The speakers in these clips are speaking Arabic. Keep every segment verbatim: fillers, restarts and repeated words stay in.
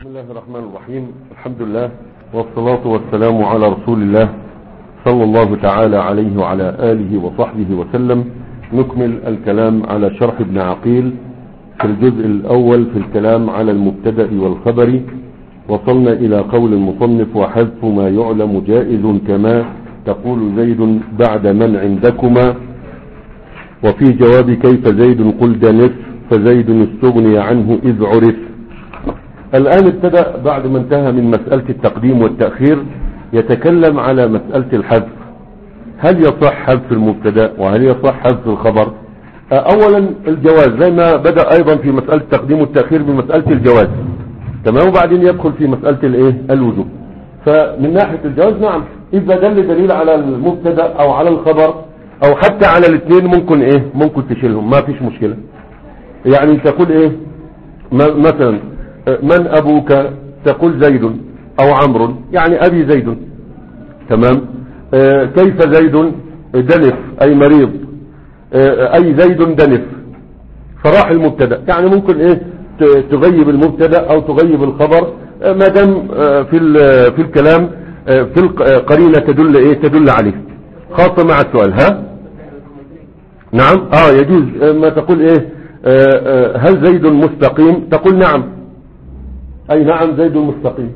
بسم الله الرحمن الرحيم. الحمد لله والصلاة والسلام على رسول الله صلى الله تعالى عليه وعلى آله وصحبه وسلم. نكمل الكلام على شرح ابن عقيل في الجزء الأول في الكلام على المبتدأ والخبر. وصلنا إلى قول المصنف: وحذف ما يعلم جائز كما تقول زيد بعد من عندكما. وفي جواب كيف زيد قل دنس فزيد استغني عنه إذ عرف. الآن ابتدأ بعد ما انتهى من مسألة التقديم والتأخير يتكلم على مسألة الحذف. هل يصح حذف المبتدأ وهل يصح حذف الخبر؟ أولا الجواز، زي ما بدأ أيضا في مسألة التقديم والتأخير بمسألة الجواز، تمام، وبعدين يدخل في مسألة الايه الوجوب. فمن ناحية الجواز نعم، إذا دل دليل على المبتدأ أو على الخبر أو حتى على الاثنين ممكن ايه ممكن تشيلهم، ما فيش مشكلة. يعني تقول ايه مثلا من أبوك، تقول زيد أو عمرو، يعني أبي زيد، تمام. آه كيف زيد دنف أي مريض، آه أي زيد دنف، فراح المبتدأ. يعني ممكن إيه تغيب المبتدأ أو تغيب الخبر آه ما دام آه في في الكلام آه في القرينة تدل إيه تدل عليه، خاصة مع السؤال. ها نعم آه يجوز آه ما تقول إيه آه آه هل زيد مستقيم، تقول نعم، أي نعم زيد مستقيم.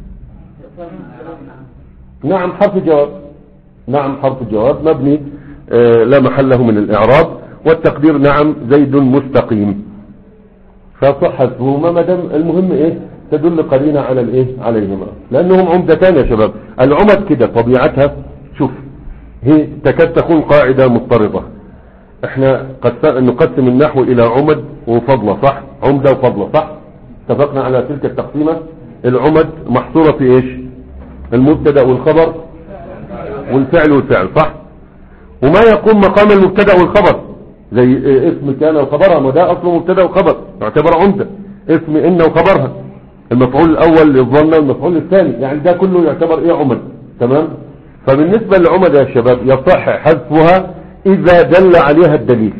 نعم حرف جواب، نعم حرف جواب مبني آه لا محل له من الإعراب، والتقدير نعم زيد مستقيم. فصح حذفهما ما دام المهم ايه تدل قرينة على الايه عليهما، لأنهم عمدتان يا شباب. العمد كده طبيعتها، شوف هي تكاد تكون قاعدة مضطردة. احنا قد نقسم النحو إلى عمد وفضلة، صح؟ عمدة وفضلة، صح؟ اتفقنا على تلك التقسيمة. العمد محصورة في ايش؟ المبتدا والخبر والفعل والفعل، صح؟ وما يقوم مقام المبتدا والخبر زي اسم كان وخبرها، وده اصله مبتدا وخبر يعتبر عمدة. اسم ان وخبرها، المفعول الاول للظن والمفعول الثاني، يعني ده كله يعتبر ايه عمد، تمام. فبالنسبة للعمد يا شباب يصح حذفها اذا دل عليها الدليل.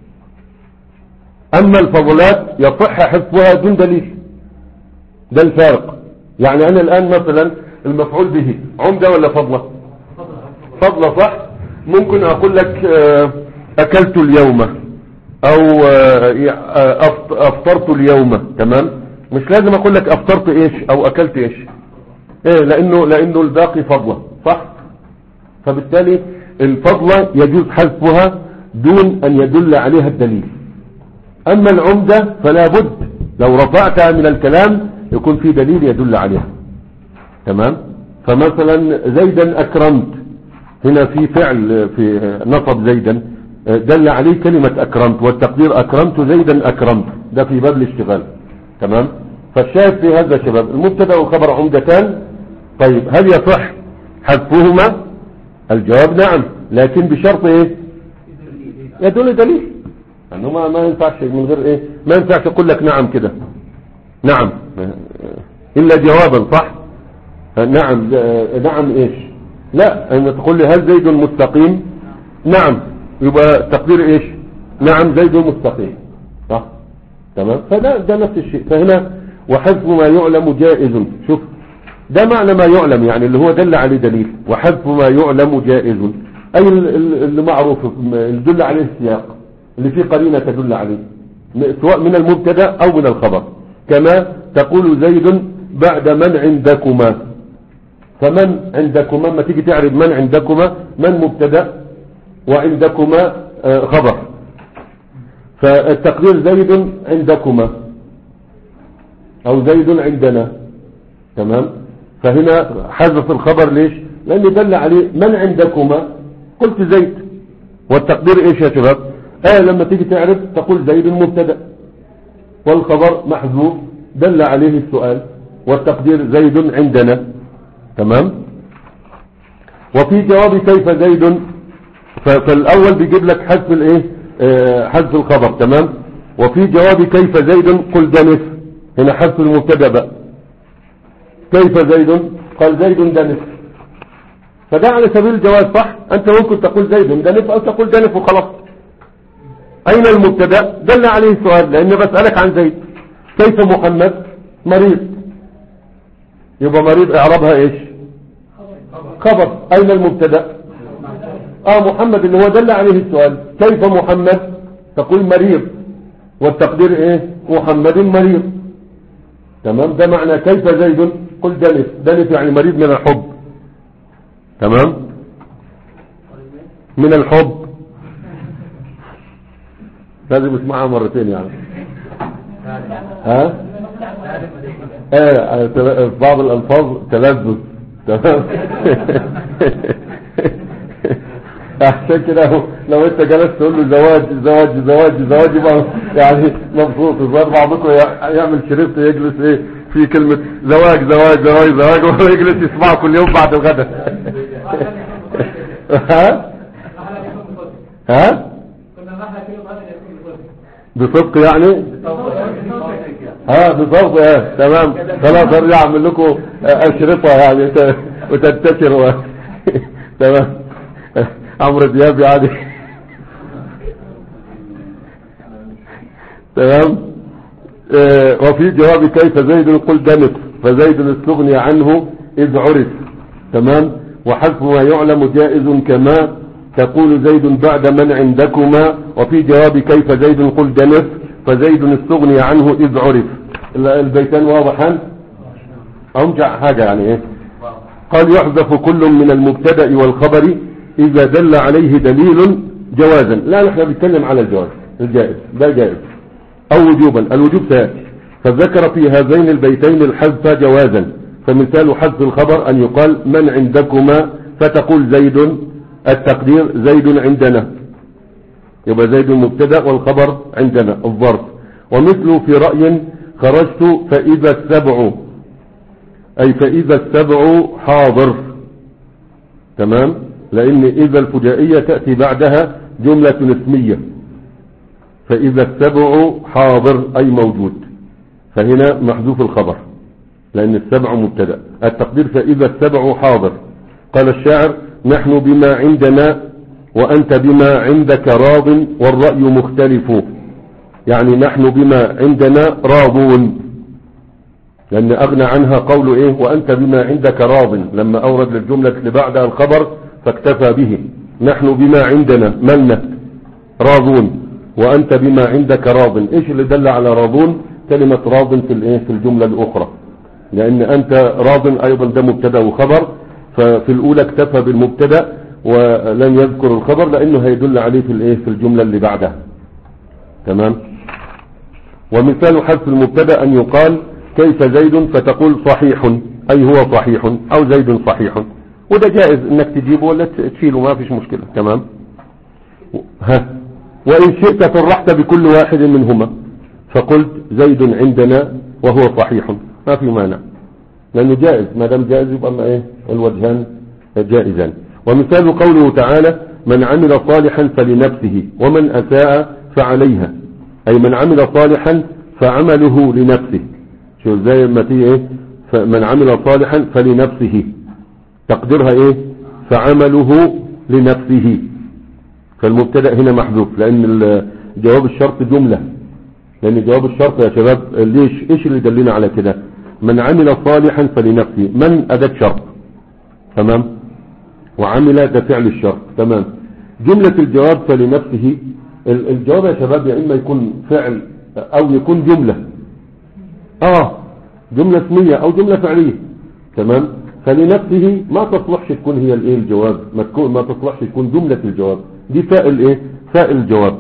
اما الفضلات يصح حذفها دون دليل، ده الفارق. يعني انا الان مثلا المفعول به عمدة ولا فضلة؟ فضلة، صح. ممكن اقول لك اكلت اليوم او افطرت اليوم، تمام. مش لازم اقول لك افطرت ايش او اكلت ايش، ايه لانه لانه الباقي فضلة، صح. فبالتالي الفضلة يجوز حذفها دون ان يدل عليها الدليل. اما العمدة فلا بد لو رفعتها من الكلام يكون في دليل يدل عليها، تمام. فمثلا زيدا اكرمت، هنا في فعل في نصب زيدا دل عليه كلمة اكرمت، والتقدير اكرمت زيدا اكرمت، ده في باب الاشتغال، تمام. فالشاهد في هذا شباب المبتدا والخبر عمدتان. طيب هل يصح حذفهما؟ الجواب نعم، لكن بشرط ايه يدل دليل، انه ما ما ينفعش من غير ايه ما ينفعش اقول لك نعم كده نعم الا جوابا، صح. نعم نعم ايش، لا ان تقول لي هل زيد مستقيم، نعم، يبقى تقدير ايش نعم زيد مستقيم، صح، تمام. فده ده نفس الشيء. فهنا وحذف ما يعلم جائز، شوف ده معنى ما يعلم، يعني اللي هو دل عليه دليل. وحذف ما يعلم جائز اي اللي معروف اللي دل عليه السياق، اللي فيه قرينة تدل عليه، سواء من المبتدا او من الخبر. كما تقول زيد بعد من عندكما، فمن عندكما ما تيجي تعرف من عندكما، من مبتدا وعندكما خبر، فالتقدير زيد عندكما او زيد عندنا، تمام. فهنا حذف الخبر ليش؟ لانه دل عليه من عندكما، قلت زيد، والتقدير ايش يا شباب؟ آه لما تيجي تعرف تقول زيد مبتدا والخبر محذوف دل عليه السؤال، والتقدير زيد عندنا، تمام. وفي جواب كيف زيد، فالاول بيجيب لك حذف الايه آه حذف الخبر، تمام. وفي جواب كيف زيد قل دنف، هنا حذف المبتدا بقى. كيف زيد قال زيد دنف، فده على سبيل الجواز، صح. انت ممكن تقول زيد دنف او تقول دنف وخلاص. اين المبتدا؟ دل عليه السؤال، لان بسألك عن زيد. كيف محمد مريض، يبقى مريض اعرابها ايش؟ خبر. اين المبتدا؟ اه محمد اللي هو دل عليه السؤال. كيف محمد؟ تقول مريض، والتقدير ايه؟ محمد مريض. تمام. ده معنى كيف زيد؟ قل دلف. دلف يعني مريض من الحب. تمام. من الحب لازم اسمعها مرتين يعني. ها اه في بعض الالفاظ تلذذ. تمام. عشان كده لو انت جلست تقول له زواج زواج زواج زواج يبقى يعني مبسوط. الظاهر بعضكم يعمل شريط يجلس ايه في كلمة زواج زواج زواج زواج وهو يجلس يسمعه كل يوم بعد الغداء. ها ها بصدق يعني. ها بصدق. اه تمام. خلاص ارجع اعمل لكم اشرطة يعني وتنتشر. تمام. عمرو دياب يعني. تمام. اه وفي جواب كيف زيد قل دنس، فزيد استغني عنه اذ عرف. تمام. وحذف ما يعلم جائز كما تقول زيد بعد من عندكما. وفي جواب كيف زيد قل دنس فزيد استغني عنه اذ عرف. البيتان واضحان. امجع حاجة يعني ايه. قال يحذف كل من المبتدأ والخبر إذا دل عليه دليل جوازا. لا نحن بنتكلم على الجواز الجائز. ده جائز أو وجوبا. الوجوب سيأتي. فذكر في هذين البيتين الحذف جوازا. فمثال حذف الخبر أن يقال من عندكما فتقول زيد. التقدير زيد عندنا، يبقى زيد المبتدأ والخبر عندنا الظرف. ومثل في رأي خرجت فإذا السبع، أي فإذا السبع حاضر. تمام. لأن إذا الفجائية تأتي بعدها جملة اسمية. فإذا السبع حاضر أي موجود، فهنا محذوف الخبر لأن السبع مبتدأ. التقدير فإذا السبع حاضر. قال الشاعر نحن بما عندنا وأنت بما عندك راض والرأي مختلف. يعني نحن بما عندنا راضون، لأن أغنى عنها قول إيه وأنت بما عندك راض، لما أورد للجملة اللي بعدها الخبر فاكتفى به. نحن بما عندنا ملنا راضون وأنت بما عندك راض. إيش اللي دل على راضون؟ كلمة راض في الإيه في الجملة الأخرى، لأن أنت راض أيضا ده مبتدا وخبر. ففي الأولى اكتفى بالمبتدا ولم يذكر الخبر لأنه هيدل عليه في الإيه في الجملة اللي بعدها. تمام. ومثال حذف المبتدا أن يقال كيف زيد فتقول صحيح أي هو صحيح أو زيد صحيح. وده جائز انك تجيبه ولا تشيله ما فيش مشكلة. تمام. ها وإن شئت فرحت بكل واحد منهما فقلت زيد عندنا وهو صحيح ما في مانع، لأنه جائز. ما دام جائز يبقى ما ايه الوجهان جائزان. ومثال قوله تعالى من عمل صالحا فلنفسه ومن أساء فعليها، أي من عمل صالحا فعمله لنفسه. شو زي ما تيجي ايه من عمل صالحا فلنفسه، تقديرها ايه فعمله لنفسه. فالمبتدأ هنا محذوف لان جواب الشرط جملة، لان جواب الشرط يا شباب ليش ايش اللي دلنا على كده؟ من عمل صالحا فلنفسه، من اداة شرط. تمام. وعمل ده فعل الشرط. تمام. جملة الجواب فلنفسه، الجواب يا شباب يا اما يكون فعل او يكون جملة. اه جملة اسمية او جملة فعلية. تمام. فلنفسه ما تصلحش تكون هي الايه الجواب، ما تكون ما تصلحش تكون جملة الجواب، دي فاعل ايه فاعل الجواب.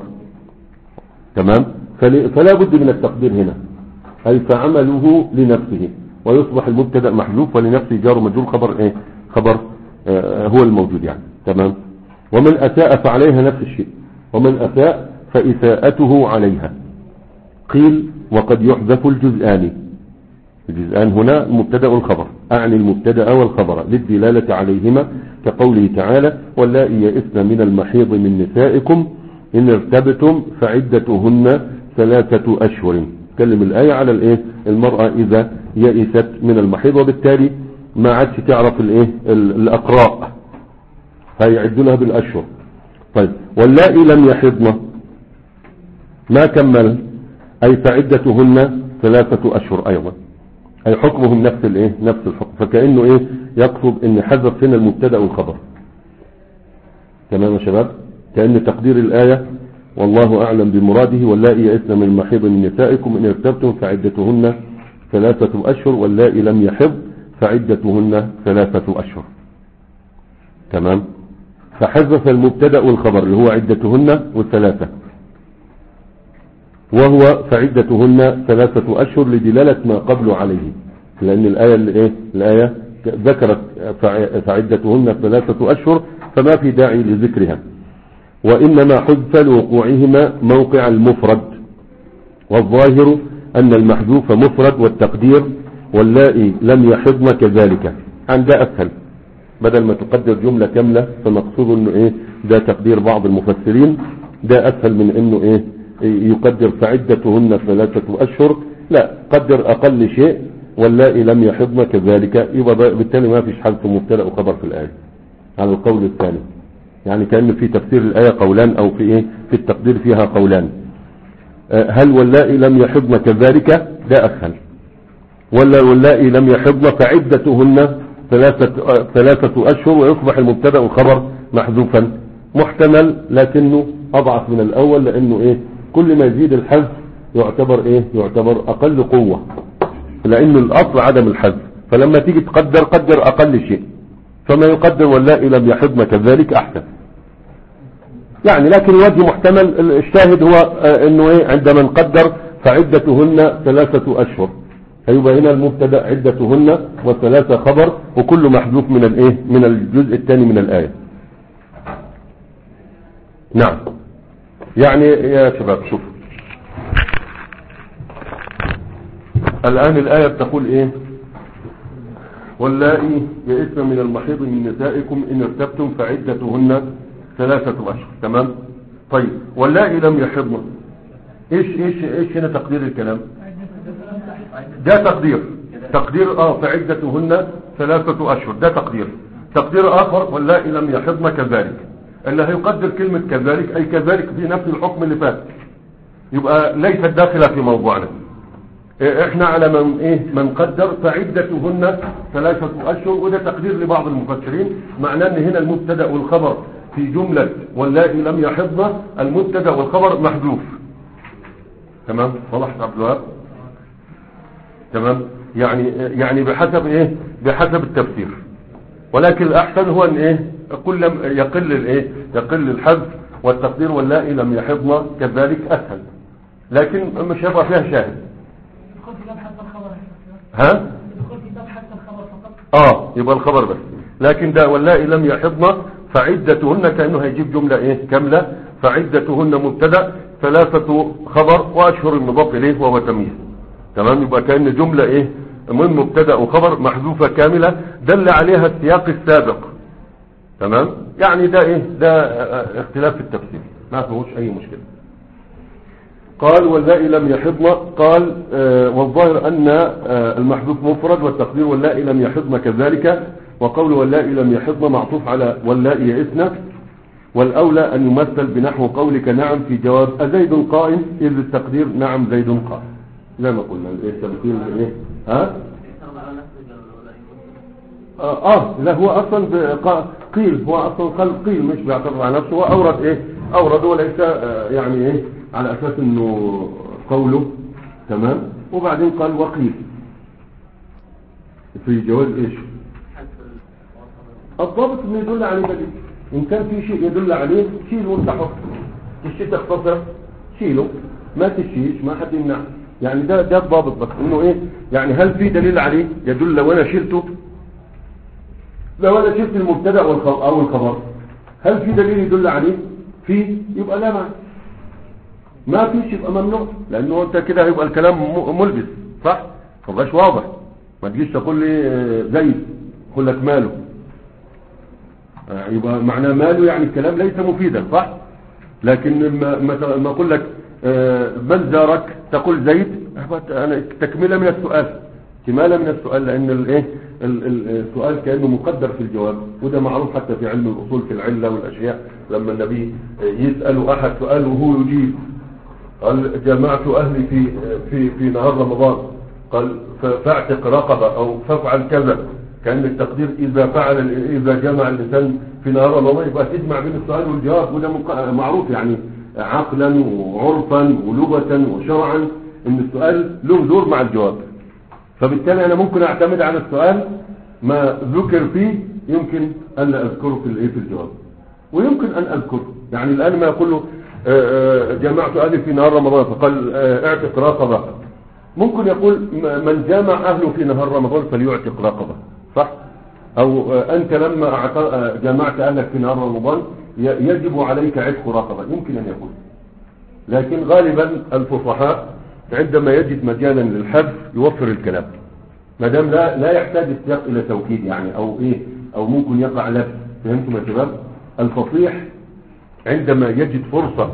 تمام. فلا بد من التقدير هنا، اي فعمله لنفسه، ويصبح المبتدا محذوف ولنفسه جار ومجرور خبر ايه خبر آه هو الموجود يعني. تمام. ومن اساء فعليها نفس الشيء، ومن اساء فاساءته عليها. قيل وقد يحذف الجزءان. الجزءان هنا المبتدا والخبر، اعني المبتدا والخبر للدلاله عليهما، كقوله تعالى واللائي يئسن من المحيض من نسائكم ان ارتبتم فعدتهن ثلاثه اشهر. تكلم الايه على الايه المراه اذا يئست من المحيض، وبالتالي ما عادش تعرف الايه الاقراء فيعد لها بالاشهر. طيب واللائي لم يحضن ما كمل، اي فعدتهن ثلاثه اشهر ايضا. أي حكمهم نفس الايه نفس الحكم. فكأنه ايه يقصد ان حذف هنا المبتدا والخبر. تمام يا شباب. كأن تقدير الآية والله أعلم بمراده واللائي يئسن من المحيض من نسائكم إن ارتبتم فعدتهن ثلاثة أشهر واللائي لم يحض فعدتهن ثلاثة أشهر. تمام. فحذف المبتدا والخبر اللي هو عدتهن والثلاثة، وهو فعدتهن ثلاثة أشهر لدلالة ما قبل عليه، لأن الآية اللي إيه الآية ذكرت فعدتهن ثلاثة أشهر فما في داعي لذكرها. وإنما حذف لوقوعهما موقع المفرد، والظاهر أن المحذوف مفرد والتقدير واللائي لم يحضن كذلك. عن ده أسهل، بدل ما تقدر جملة كاملة فمقصود انه ايه ده تقدير بعض المفسرين، ده اسهل من انه ايه يقدر فعدتهن ثلاثة اشهر، لا قدر اقل شيء واللائي لم يحضن كذلك، يبقى بالتالي ما فيش حذف مبتدا وخبر في الآية على القول الثاني. يعني كأن في تفسير الآية قولان او في ايه في التقدير فيها قولان. هل واللائي لم يحضن كذلك ده اسهل، ولا واللائي لم يحضن فعدتهن ثلاثة, ثلاثة أشهر ويصبح المبتدا والخبر محذوفا محتمل، لكنه أضعف من الأول، لأنه إيه كل ما يزيد الحذف يعتبر إيه يعتبر أقل قوة، لأن الأصل عدم الحذف. فلما تيجي تقدر قدر أقل شيء، فما يقدر واللائي لم يحضن كذلك أحسن يعني. لكن الوجه محتمل، الشاهد هو إنه إيه عندما نقدر فعدتهن ثلاثة أشهر هيبقى هنا المبتدا عدتهن وثلاثة خبر، وكل محذوف من الايه من الجزء الثاني من الآية. نعم. يعني يا شباب شوف الآن الآية بتقول ايه واللائي يئسن من المحيض من نسائكم إن ارتبتم فعدتهن ثلاثة أشهر. تمام. طيب واللائي لم يحضن ايش ايش ايش هنا تقدير الكلام؟ ده تقدير تقدير اه فعدتهن ثلاثة اشهر، ده تقدير. تقدير اخر واللائي لم يحضن كذلك، اللي هيقدر كلمة كذلك اي كذلك في نفس الحكم اللي فات، يبقى ليست داخلة في موضوعنا. احنا على من ايه من قدر فعدتهن ثلاثة اشهر، وده تقدير لبعض المفسرين، معناه ان هنا المبتدا والخبر في جملة واللائي لم يحضن المبتدا والخبر محذوف. تمام. صلحت عبد الوهاب؟ تمام. يعني يعني بحسب ايه بحسب التفسير، ولكن الاحسن هو ان ايه كل يقل الايه يقل الحذف والتقدير واللائي لم يحضن كذلك اسهل، لكن مش هيبقى فيها شاهد. ها اه يبقى الخبر بس، لكن ده واللائي لم يحضن فعدتهن كأنه هيجيب جملة ايه كاملة، فعدتهن مبتدا ثلاثة خبر واشهر المضاف اليه وهو تمييز. تمام. يبقى كأن جملة ايه من مبتدا وخبر محذوفة كاملة دل عليها السياق السابق. تمام. يعني ده ايه ده اختلاف في التفسير ما فيهوش اي مشكلة. قال واللائي لم يحضن، قال آه والظاهر ان آه المحذوف مفرد والتقدير واللائي لم يحضن كذلك، وقول واللائي لم يحضن معطوف على واللائي يئسن، والاولى ان يمثل بنحو قولك نعم في جواب أزيد قائم، اذ التقدير نعم زيد قائم، زي ما قلنا ايه التمثيل ايه ها اه, آه لا هو اصلا قيل هو اصلا قال قيل مش بيعتبر على نفسه، هو اورد ايه اورد وليس آه يعني ايه على اساس انه قوله. تمام. وبعدين قال وقيل في جواز ايش الضابط انه يدل عليه دليل، ان كان في شيء يدل عليه شيله وانت حر، الشيء تختصر شيله، ما تشيش ما حد يمنع. يعني ده ده الضابط بس انه ايه يعني هل في دليل عليه يدل لو انا شلته، لو انا شلت المبتدا او الخبر هل في دليل يدل عليه؟ في يبقى لا معنى، ما فيش يبقى ممنوع، لانه انت كده هيبقى الكلام ملبس صح، ما بقاش واضح. ما تجيش تقول لي زيد اقول لك ماله، يبقى معناه ماله يعني الكلام ليس مفيدا صح. لكن ما ما اقول لك من زارك تقول زيد، انا تكمله من السؤال كماله من السؤال، لان الايه السؤال كانه مقدر في الجواب، وده معروف حتى في علم الاصول في العله والاشياء. لما النبي يسال احد سؤال وهو يجيب، قال جمعت اهلي في في في نهار رمضان قال فاعتق رقبة أو فافعل كذا، كان التقدير إذا فعل إذا جمع اللسان في نهار رمضان يبقى تجمع بين السؤال والجواب، وده معروف يعني عقلا وعرفا ولغة وشرعا إن السؤال له دور مع الجواب. فبالتالي أنا ممكن أعتمد على السؤال ما ذكر فيه يمكن أن أذكره في في الجواب، ويمكن أن أذكره. يعني الآن ما يقول له جمعت أهلي في نهار رمضان فقال اعتق رقبة، ممكن يقول من جامع أهله في نهار رمضان فليعتق رقبة، صح؟ أو أنت لما جمعت أهلك في نهار رمضان يجب عليك عتق رقبة، يمكن أن يقول. لكن غالبا الفصحاء عندما يجد مجالا للحذف يوفر الكلام، ما دام لا لا يحتاج السياق إلى توكيد يعني أو إيه أو ممكن يقع لبس. فهمتم يا شباب؟ الفصيح عندما يجد فرصة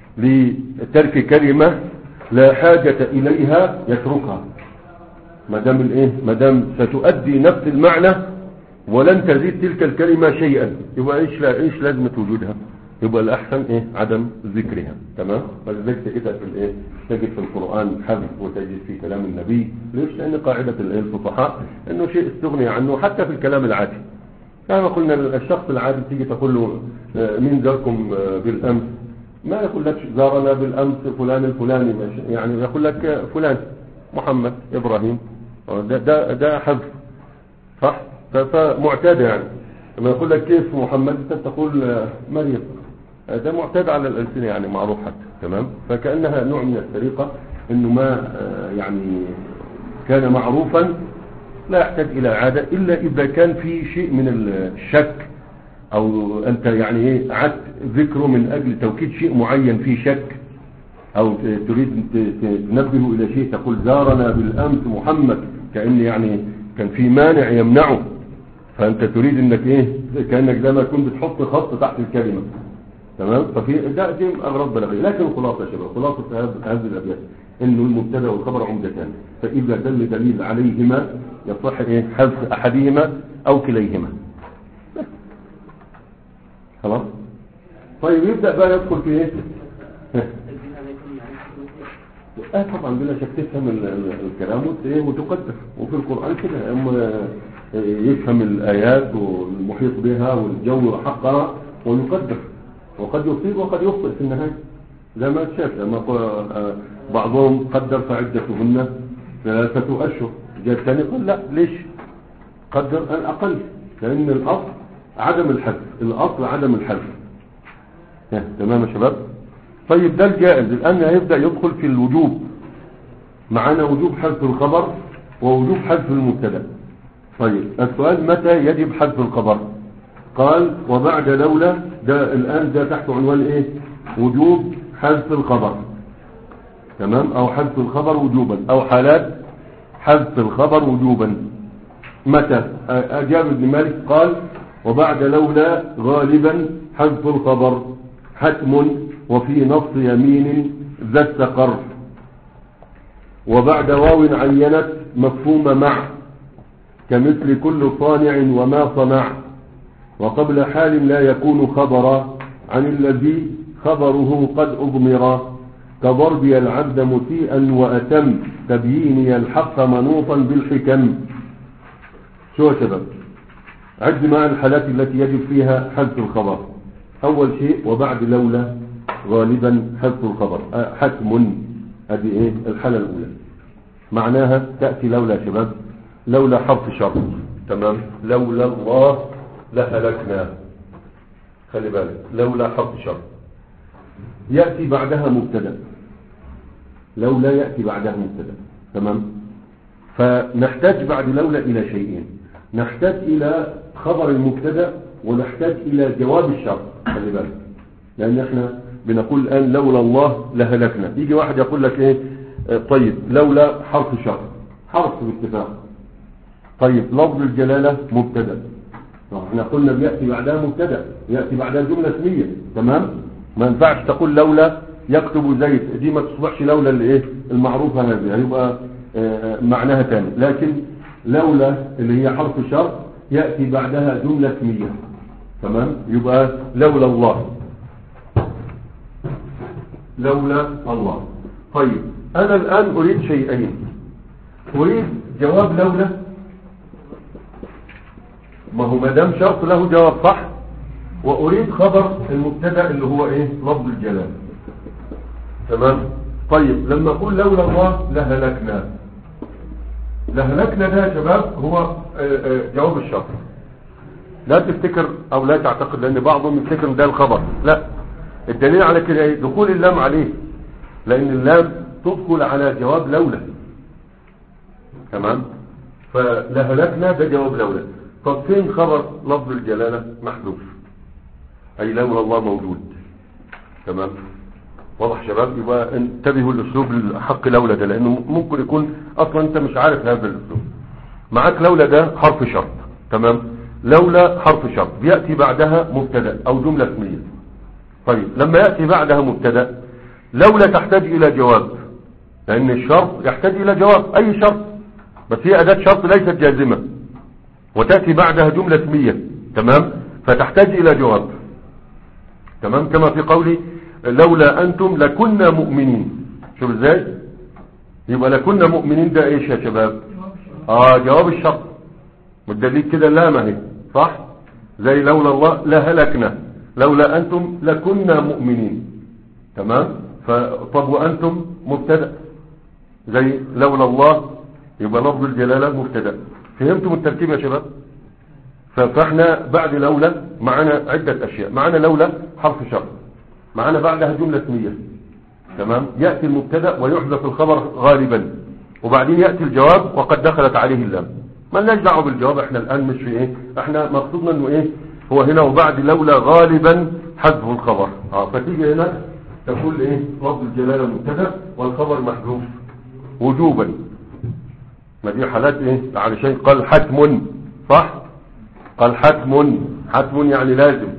لترك كلمة لا حاجة إليها يتركها، ما دام الايه ما دام ستؤدي نفس المعنى ولن تزيد تلك الكلمة شيئا، يبقى ايش لا ايش لازمة وجودها؟ يبقى الاحسن ايه عدم ذكرها. تمام؟ فلذلك كده في الايه تجد في القرآن حذف وتجد في كلام النبي. ليش؟ لان قاعدة الفصحاء انه شيء استغني عنه حتى في الكلام العادي. كما قلنا الشخص العادي تيجي تقول له مين زاركم بالامس، ما يقول لك زارنا بالامس فلان الفلاني، يعني يقول لك فلان محمد ابراهيم، ده ده ده حذف، صح؟ فمعتاد يعني لما يقول لك كيف محمد انت تقول مريم، ده معتاد على الالسنه يعني معروف حتى. تمام؟ فكانها نوع من السرقه، انه ما يعني كان معروفا لا يحتاج الى عاده الا اذا كان في شيء من الشك، او انت يعني ايه عدت ذكره من اجل توكيد شيء معين في شك، او تريد تنبه الى شيء تقول زارنا بالامس محمد، كأن يعني كان في مانع يمنعه، فانت تريد انك ايه كأنك زي ما تكون بتحط خط تحت الكلمة. تمام؟ ففي ده دي اغراض بلاغية. لكن الخلاصة يا شباب، خلاصة هذه الابيات انه المبتدا والخبر عمدتان، فاذا دل دليل عليهما يصح ايه حذف احدهما او كليهما. خلاص؟ طيب يبدأ بقى يدخل في ايه؟ اه طبعا بلا شك تفهم الكلام وتقدر، وفي القرآن كده اما يفهم الآيات والمحيط بها والجو حقها ويقدر، وقد يصيب وقد يخطئ في النهاية زي ما تشاف. لما بعضهم قدر فعدتهن ثلاثة أشهر، جاء الثاني قال لا ليش قدر الأقل، لأن الأصل عدم الحذف، الأصل عدم الحذف. تمام يا شباب؟ طيب ده الجائز. الآن هيبدأ يدخل في الوجوب، معنا وجوب حذف الخبر ووجوب حذف المبتدا. طيب السؤال متى يجب حذف الخبر؟ قال وبعد لولا، ده الآن ده تحت عنوان ايه؟ وجوب حذف الخبر. تمام؟ او حذف الخبر وجوبا، او حالات حذف الخبر وجوبا. متى؟ أجاب ابن مالك قال وبعد لولا غالبا حذف الخبر حتم وفي نص يمين ذا استقر، وبعد واو عينت مفهوم مع كمثل كل صانع وما صنع، وقبل حال لا يكون خبرا عن الذي خبره قد أضمر، كضربي العبد مسيئا وأتم تبييني الحق منوطا بالحكم. شو يا شباب؟ عد مع الحالات التي يجب فيها حذف الخبر. أول شيء وبعد لولا غالبا حذف الخبر حتم، هذه ايه الحالة الأولى. معناها تأتي لولا يا شباب، لولا حرف شرط. تمام؟ لولا الله لهلكنا، خلي بالك لولا حرف شرط يأتي بعدها مبتدا، لولا يأتي بعدها مبتدا. تمام؟ فنحتاج بعد لولا إلى شيئين، نحتاج إلى خبر المبتدا ونحتاج إلى جواب الشرط. خلي بالك، لأن احنا بنقول الآن لولا الله لهلكنا، يجي واحد يقول لك ايه طيب لولا حرف شرط، حرف باتفاق. طيب لفظ الجلالة مبتدا، احنا قلنا بيأتي بعدها مبتدا، يأتي بعدها جملة اسمية. تمام؟ ما ينفعش تقول لولا يكتب زيد، دي ما تصبحش لولا اللي ايه المعروفة هذه، هيبقى اه معناها تاني. لكن لولا اللي هي حرف شرط يأتي بعدها جملة اسمية. تمام؟ يبقى لولا الله، لولا الله. طيب أنا الآن أريد شيئين، اريد جواب لولا، ما هو ما دام شرط له جواب صح. واريد خبر المبتدا اللي هو ايه؟ لفظ الجلال. تمام. طيب لما اقول لولا الله لهلكنا، لهلكنا ده يا شباب هو جواب الشرط. لا تفتكر او لا تعتقد، لان بعضهم يفتكر ده الخبر، لا. الدليل على كده ايه؟ دخول اللام عليه، لان اللام تدخل على جواب لولا. تمام. فلهلكنا ده جواب لولا. طب فين خبر لفظ الجلالة؟ محذوف، اي لولا الله موجود. تمام. واضح شباب؟ يبقى انتبهوا الاسلوب الحق لولا ده، لانه ممكن يكون اصلا انت مش عارف هذا الاسلوب. معاك لولا ده حرف شرط. تمام. لولا حرف شرط بيأتي بعدها مبتدا او جملة اسمية. طيب لما يأتي بعدها مبتدا، لولا تحتاج الى جواب، لان الشرط يحتاج الى جواب، اي شرط، بس هي اداة شرط ليست جازمة، وتأتي بعدها جملة اسمية. تمام. فتحتاج الى جواب. تمام. كما في قولي لولا انتم لكنا مؤمنين. شوف ازاي؟ يبقى لكنا مؤمنين ده ايش يا شباب؟ اه جواب الشرط. والدليل كده لا ما هي صح، زي لولا الله لهلكنا، لولا انتم لكنا مؤمنين. تمام. فطب وانتم مبتدا، زي لولا الله يبقى لفظ الجلاله مبتدا. فهمتم التركيب يا شباب؟ فاحنا بعد لولا معنا عده اشياء. معنا لولا حرف شرط، معنا بعدها جمله اسميه. تمام. ياتي المبتدا ويحذف الخبر غالبا، وبعدين ياتي الجواب وقد دخلت عليه اللام. ما لناش دعوه بالجواب، احنا الان مش في ايه، احنا مقصودنا انه ايه هو هنا وبعد لولا غالبا حذف الخبر. اه فتيجي هنا تقول ايه؟ لفظ الجلاله مبتدا والخبر محذوف وجوبا. ما دي حالات ايه؟ على شيء قال حتم، صح؟ قال حتم، حتم يعني لازم.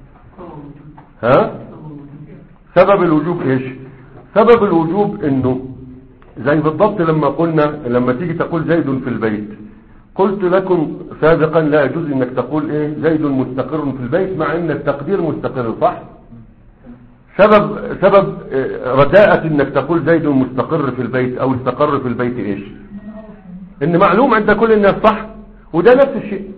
ها؟ سبب الوجوب ايش؟ سبب الوجوب انه زي بالضبط لما قلنا لما تيجي تقول زيد في البيت، قلت لكم سابقا لا يجوز انك تقول ايه زيد مستقر في البيت، مع ان التقدير مستقر، صح؟ سبب سبب رداءة انك تقول زيد مستقر في البيت او استقر في البيت ايش؟ ان معلوم عند كل الناس، صح؟ وده نفس الشيء.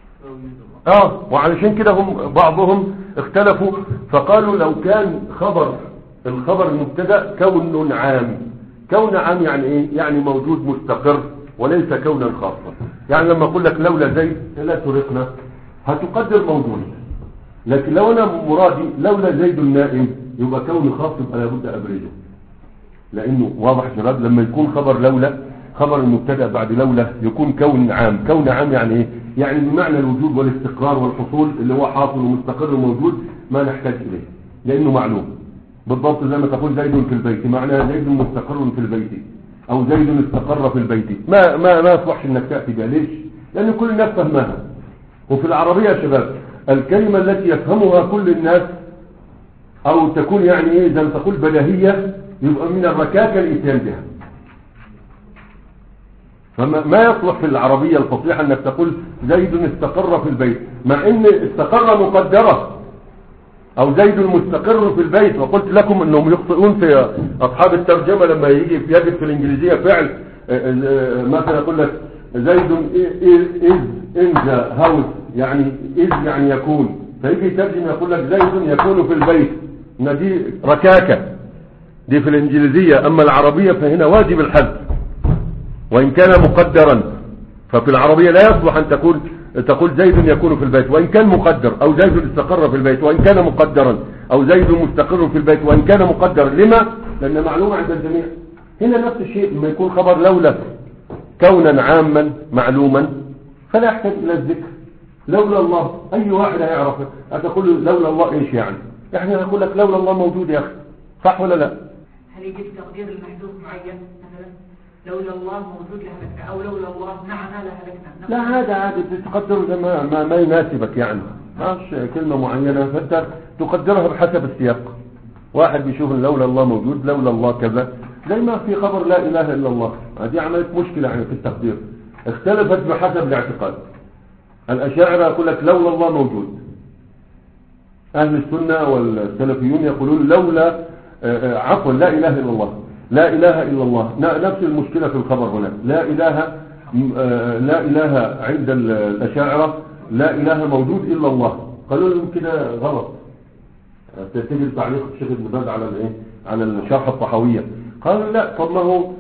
اه وعلشان كده هم بعضهم اختلفوا فقالوا لو كان خبر الخبر المبتدا كون عام. كون عام يعني ايه؟ يعني موجود مستقر وليس كونا خاصا. يعني لما اقول لك لولا زيد لا ترقنا، هتقدر موجود. لكن لو انا مرادي لولا زيد النائم يبقى كون خاص، يبقى لابد ابرزه، لانه واضح شباب. لما يكون خبر لولا خبر المبتدا بعد لولا يكون كون عام. كون عام يعني ايه؟ يعني بمعنى الوجود والاستقرار والحصول، اللي هو حاصل ومستقر وموجود، ما نحتاج اليه لانه معلوم. بالضبط زي ما تقول زيد في البيت، معناها زيد مستقر في البيت او زيد استقر في البيت. ما ما ما يصلحش انك تاتي بها. ليش؟ لان كل الناس فهمها. وفي العربيه يا شباب الكلمه التي يفهمها كل الناس او تكون يعني ايه زي ما تقول بديهيه، يبقى من الركاكه الاتيان بها. فما ما يصلح في العربيه الفصيحه انك تقول زيد استقر في البيت، مع ان استقر مقدره، او زيد مستقر في البيت. وقلت لكم انهم يخطئون في اصحاب الترجمه لما يجي يجد في الانجليزيه فعل مثلا يقول لك زيد is in the house، يعني is يعني يكون، فيجي يترجم يقول لك زيد يكون في البيت. ان دي ركاكه دي في الانجليزيه. اما العربيه فهنا واجب الحذف وان كان مقدرا. ففي العربيه لا يصلح ان تقول تقول زيد يكون في البيت وان كان مقدر، او زيد استقر في البيت وان كان مقدرا، او زيد مستقر في البيت وان كان مقدر. لما؟ لان معلومه عند الجميع. هنا نفس الشيء لما يكون خبر لولا كونا عاما معلوما فلا يحتاج الى الذكر. لولا الله اي واحد هيعرف. هتقول لولا الله ايش يعني؟ احنا نقول لك لولا الله موجود يا اخي، صح ولا لا؟ هل يجب تقدير المحذوف معين مثلا لولا الله موجود لهلكنا، او لولا الله نعنا لهلكنا؟ لا هذا عادي تقدره ما, ما, ما يناسبك، يعني ماش كلمة معينة فانت تقدرها بحسب السياق. واحد بيشوف لولا الله موجود، لولا الله كذا، زي ما في خبر لا اله الا الله. هذه عملت مشكلة يعني في التقدير، اختلفت بحسب الاعتقاد. الاشاعرة يقول لك لولا الله موجود، اهل السنة والسلفيون يقولون لولا عفوا لا اله الا الله. لا إله إلا الله، نفس المشكلة في الخبر هنا، لا إله لا إله عند الأشاعرة لا إله موجود إلا الله، قالوا لهم كده غلط. تجد تعليق الشيخ ابن باز على الايه على الشرح الطحاوية، قالوا لا، طب ما هو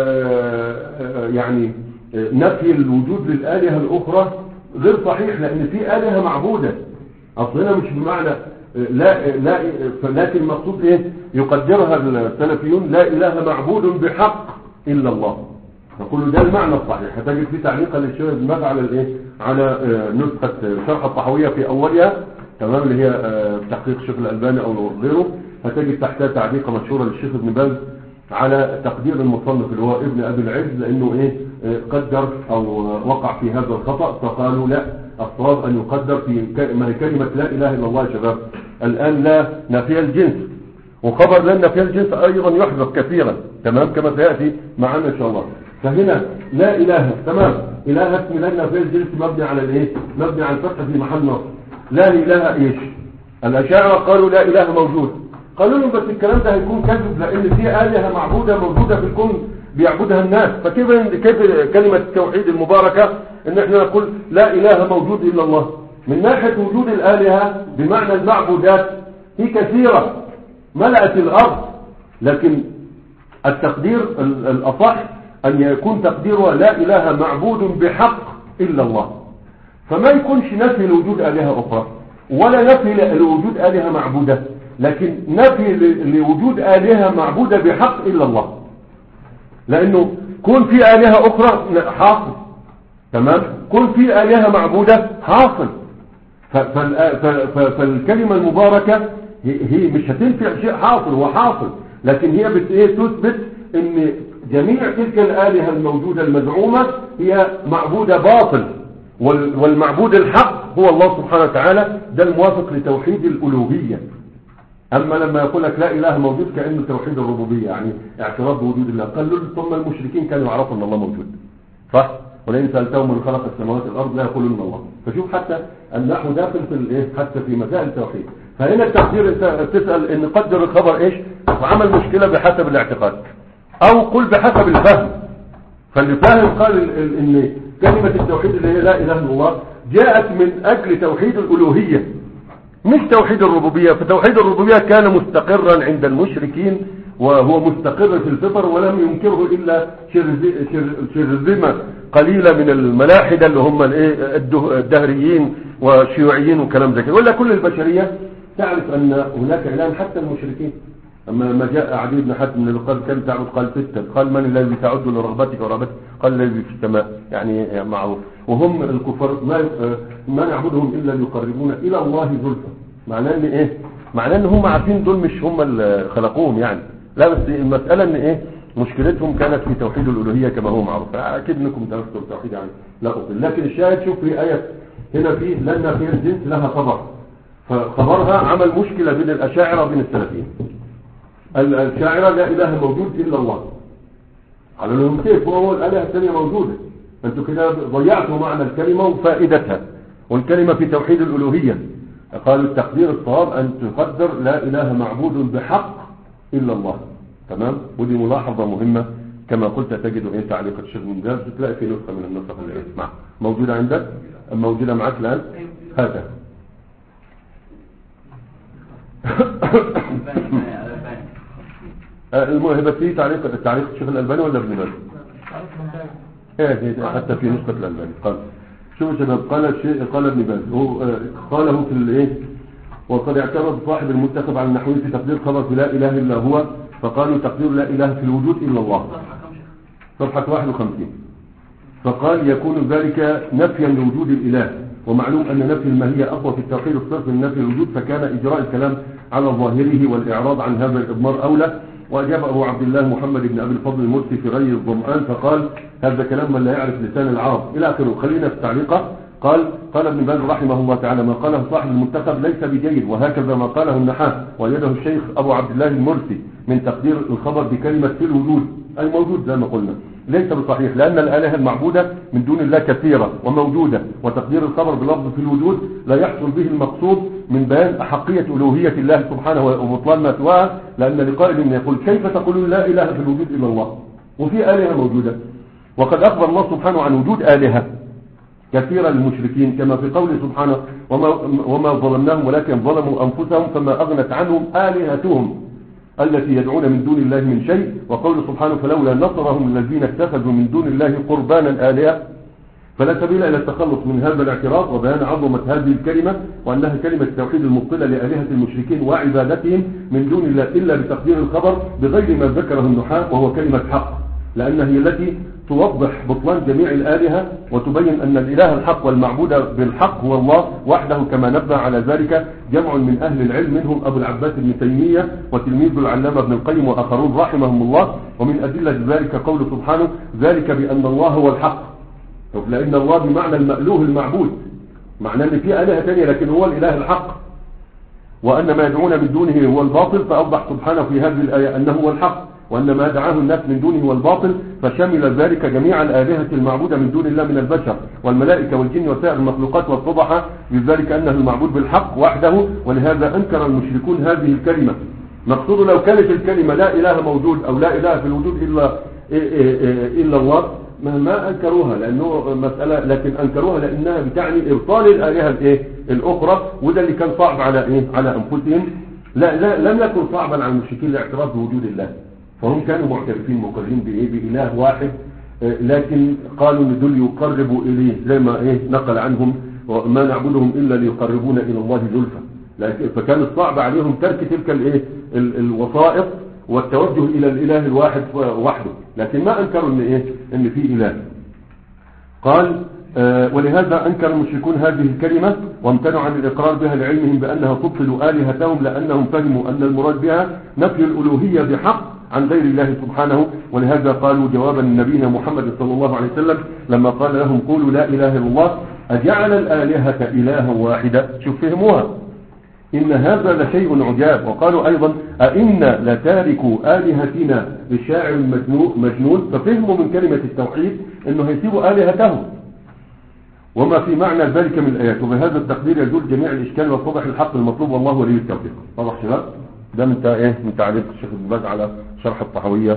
يعني نفي الوجود للآلهة الأخرى غير صحيح، لأن في آلهة معبودة. أصلنا مش بمعنى لا لا لكن المقصود ايه يقدرها السلفيون لا إله معبود بحق إلا الله، نقول ده المعنى الصحيح. هتجد في تعليقا للشيخ ابن باز على الايه على نسخة شرح الطحاوية في أولها، تمام، اللي هي تحقيق الشيخ الألباني أو غيره، هتجد تحتها تعليقة مشهورة للشيخ ابن باز على تقدير المصنف اللي هو ابن أبي العز، لأنه إيه قدر أو وقع في هذا الخطأ، فقالوا لا، الصواب أن يقدر في ما هي كلمة لا إله إلا الله يا شباب. الآن لا نفي الجنس، وخبر لا نفي الجنس أيضا يحذف كثيرا، تمام، كما سيأتي معنا إن شاء الله. فهنا لا إله، تمام، إله اسم لا نفي الجنس مبني على الإيه مبني على الفتح في محل نصب. لا إله إيش؟ الأشاعرة قالوا لا إله موجود، قالوا لهم بس الكلام ده هيكون كذب، لأن في آلهة معبودة موجودة في الكون بيعبدها الناس، فكيف كيف كلمة التوحيد المباركة ان احنا نقول لا إله موجود إلا الله؟ من ناحية وجود الآلهة بمعنى المعبودات هي كثيرة ملأت الأرض، لكن التقدير الأصح أن يكون تقديرها لا إله معبود بحق إلا الله، فما يكونش نفي لوجود آلهة أخرى ولا نفي لوجود آلهة معبودة، لكن نفي لوجود آلهة معبودة بحق إلا الله، لأنه كون في آلهة أخرى حاصل، تمام، كون في آلهة معبودة حاصل. فالكلمة المباركة هي مش هتنفع شيء حاصل وحاصل، لكن هي بتثبت ان جميع تلك الآلهة الموجودة المزعومة هي معبودة باطل، والمعبود الحق هو الله سبحانه وتعالى، ده الموافق لتوحيد الألوهية. أما لما يقول لك لا إله موجود كأنه توحيد الربوبية، يعني اعتراف بوجود الله، قالوا ثم المشركين كانوا يعرفوا أن الله موجود، صح؟ ولئن سألتهم من خلق السماوات والأرض لا يقولون الله. فشوف حتى النحو داخل في الايه حتى في مسائل التوحيد. فهنا التقدير انت تسأل ان قدر الخبر ايش وعمل مشكلة بحسب الاعتقاد، او قل بحسب الفهم. فاللي فاهم قال ان كلمة التوحيد اللي هي لا إله إلا الله جاءت من أجل توحيد الألوهية مش توحيد الربوبية. فتوحيد الربوبية كان مستقرا عند المشركين وهو مستقر في الفطر، ولم ينكره إلا شرذمة قليلة من الملاحدة اللي هم الدهريين والشيوعيين وكلام زي كده. ولا كل البشرية تعرف أن هناك إعلان حتى المشركين. أما ما جاء عدي بن حاتم من قال كم تعبد؟ قال ستة. قال من الذي تعد لرغبتك ورغبتك؟ قال الذي في السماء، يعني معروف. وهم الكفار ما ما نعبدهم إلا ليقربونا إلى الله زلفى. معناه إن إيه؟ معناه إن هم عارفين دول مش هم اللي خلقوهم يعني، لا، بس المسألة إن إيه مشكلتهم كانت في توحيد الألوهية كما هو معروف. أكيد إنكم درستوا التوحيد يعني لا أقول، لكن الشاهد شوف في آية هنا فيه لأن في الجنس لها خبر، فخبرها عمل مشكلة بين الأشاعرة وبين السلفيين. الشاعرة لا إله موجود إلا الله، على لهم كيف وهو الآلهة الثانية موجودة؟ أنتوا كده ضيعتوا معنى الكلمة وفائدتها، والكلمة في توحيد الألوهية. قالوا التقدير الصواب أن تقدر لا إله معبود بحق إلا الله، تمام. ودي ملاحظة مهمة كما قلت تجد إيه تعليق الشيخ من جاز تلاقي في نسخة من النسخ اللي اسمع موجودة عندك، موجودة معك الآن هذا. الموهبة فيه تعليق تعليق الشيخ الألباني ولا ابن باز؟ ايه حتى في نسخة الألباني. قال شوفوا شباب، قال الشيء قال ابن باز هو قاله في الايه وقد اعترض صاحب المنتخب على النحوي في تقدير خبر في لا إله إلا هو، فقالوا تقدير لا إله في الوجود إلا الله، صفحة واحد وخمسين. فقال يكون ذلك نفيا لوجود الإله، ومعلوم أن نفي الماهية أقوى في التوحيد الصرف من نفي الوجود، فكان إجراء الكلام على ظاهره والإعراض عن هذا الإضمار أولى. وأجاب أبو عبد الله محمد بن أبي الفضل المرسي في ري الظمآن فقال هذا كلام من لا يعرف لسان العرب إلى آخره. خلينا في التعليقة. قال قال ابن باز رحمه الله تعالى ما قاله صاحب المنتخب ليس بجيد، وهكذا ما قاله النحاس ويده الشيخ أبو عبد الله المرسي من تقدير الخبر بكلمة في الوجود، أي موجود زي ما قلنا، ليس بصحيح، لأن الآلهة المعبودة من دون الله كثيرة وموجودة، وتقدير الخبر بلفظ في الوجود لا يحصل به المقصود من بيان أحقية ألوهية الله سبحانه وبطلان ما سواها، لأن لقائل من يقول كيف تقولون لا إله في الوجود إلا الله وفي آلهة موجودة؟ وقد أخبر الله سبحانه عن وجود آلهة كثيرة للمشركين كما في قوله سبحانه وما, وما ظلمناهم ولكن ظلموا أنفسهم فما أغنت عنهم آلهتهم التي يدعون من دون الله من شيء، وقوله سبحانه فلولا نصرهم الذين اتخذوا من دون الله قربانا آلهة. فلا سبيل إلى التخلص من هذا الاعتراض وبيان عظمة هذه الكلمة وأنها كلمة التوحيد المبطلة لآلهة المشركين وعبادتهم من دون الله إلا بتقدير الخبر بغير ما ذكره النحاة وهو كلمة حق، لأنها هي التي توضح بطلان جميع الآلهة وتبين أن الإله الحق والمعبود بالحق هو الله وحده، كما نبه على ذلك جمع من أهل العلم منهم أبو العباس بن تيمية وتلميذ العلامة ابن القيم وآخرون رحمهم الله. ومن أدلة ذلك قوله سبحانه ذلك بأن الله هو الحق، لأن الله بمعنى المألوه المعبود، معنى أن في آلهة ثانية لكن هو الإله الحق، وأن ما يدعون من دونه هو الباطل، فأوضح سبحانه في هذه الآية أنه هو الحق، وأن ما دعاه الناس من دونه هو الباطل، فشمل ذلك جميع الآلهة المعبودة من دون الله من البشر والملائكة والجن وسائر المخلوقات، واتضح بذلك أنه المعبود بالحق وحده. ولهذا أنكر المشركون هذه الكلمة. مقصود لو كانت الكلمة لا إله موجود أو لا إله في الوجود إلا, إلا الله ما أنكروها لأنه مسألة، لكن أنكروها لأنها بتعني إبطال الآلهة الأخرى، وده اللي كان صعب على إيه؟ على أنفسهم. لا, لا لم يكن صعبا على المشركين الاعتراف بوجود الله، فهم كانوا معترفين مقرين بإيه؟ بإله واحد، لكن قالوا ان دول يقربوا إليه زي ما إيه نقل عنهم وما نعبدهم إلا ليقربونا إلى الله زلفى، فكان الصعب عليهم ترك تلك الإيه؟ الوسائط والتوجه إلى الإله الواحد وحده، لكن ما أنكروا إن إيه؟ إن في إله. قال آه ولهذا أنكر المشركون هذه الكلمة وامتنعوا عن الإقرار بها لعلمهم بأنها تبطل آلهتهم، لأنهم فهموا أن المراد بها نفي الألوهية بحق عن غير الله سبحانه. ولهذا قالوا جوابا لنبينا محمد صلى الله عليه وسلم لما قال لهم قولوا لا إله إلا الله أجعل الآلهة إلها واحدة، شوف فهموها، إن هذا لشيء عجاب. وقالوا أيضا أئن لتاركوا آلهتنا لشاعر مجنون، ففهموا من كلمة التوحيد أنه هيسيبوا آلهتهم وما في معنى ذلك من الآيات. وبهذا التقدير يزول جميع الإشكال ويتضح الحق المطلوب، والله ولي التوفيق. واضح شباب؟ ده من ايه من تعليق الشيخ ابن باز على شرح الطحاوية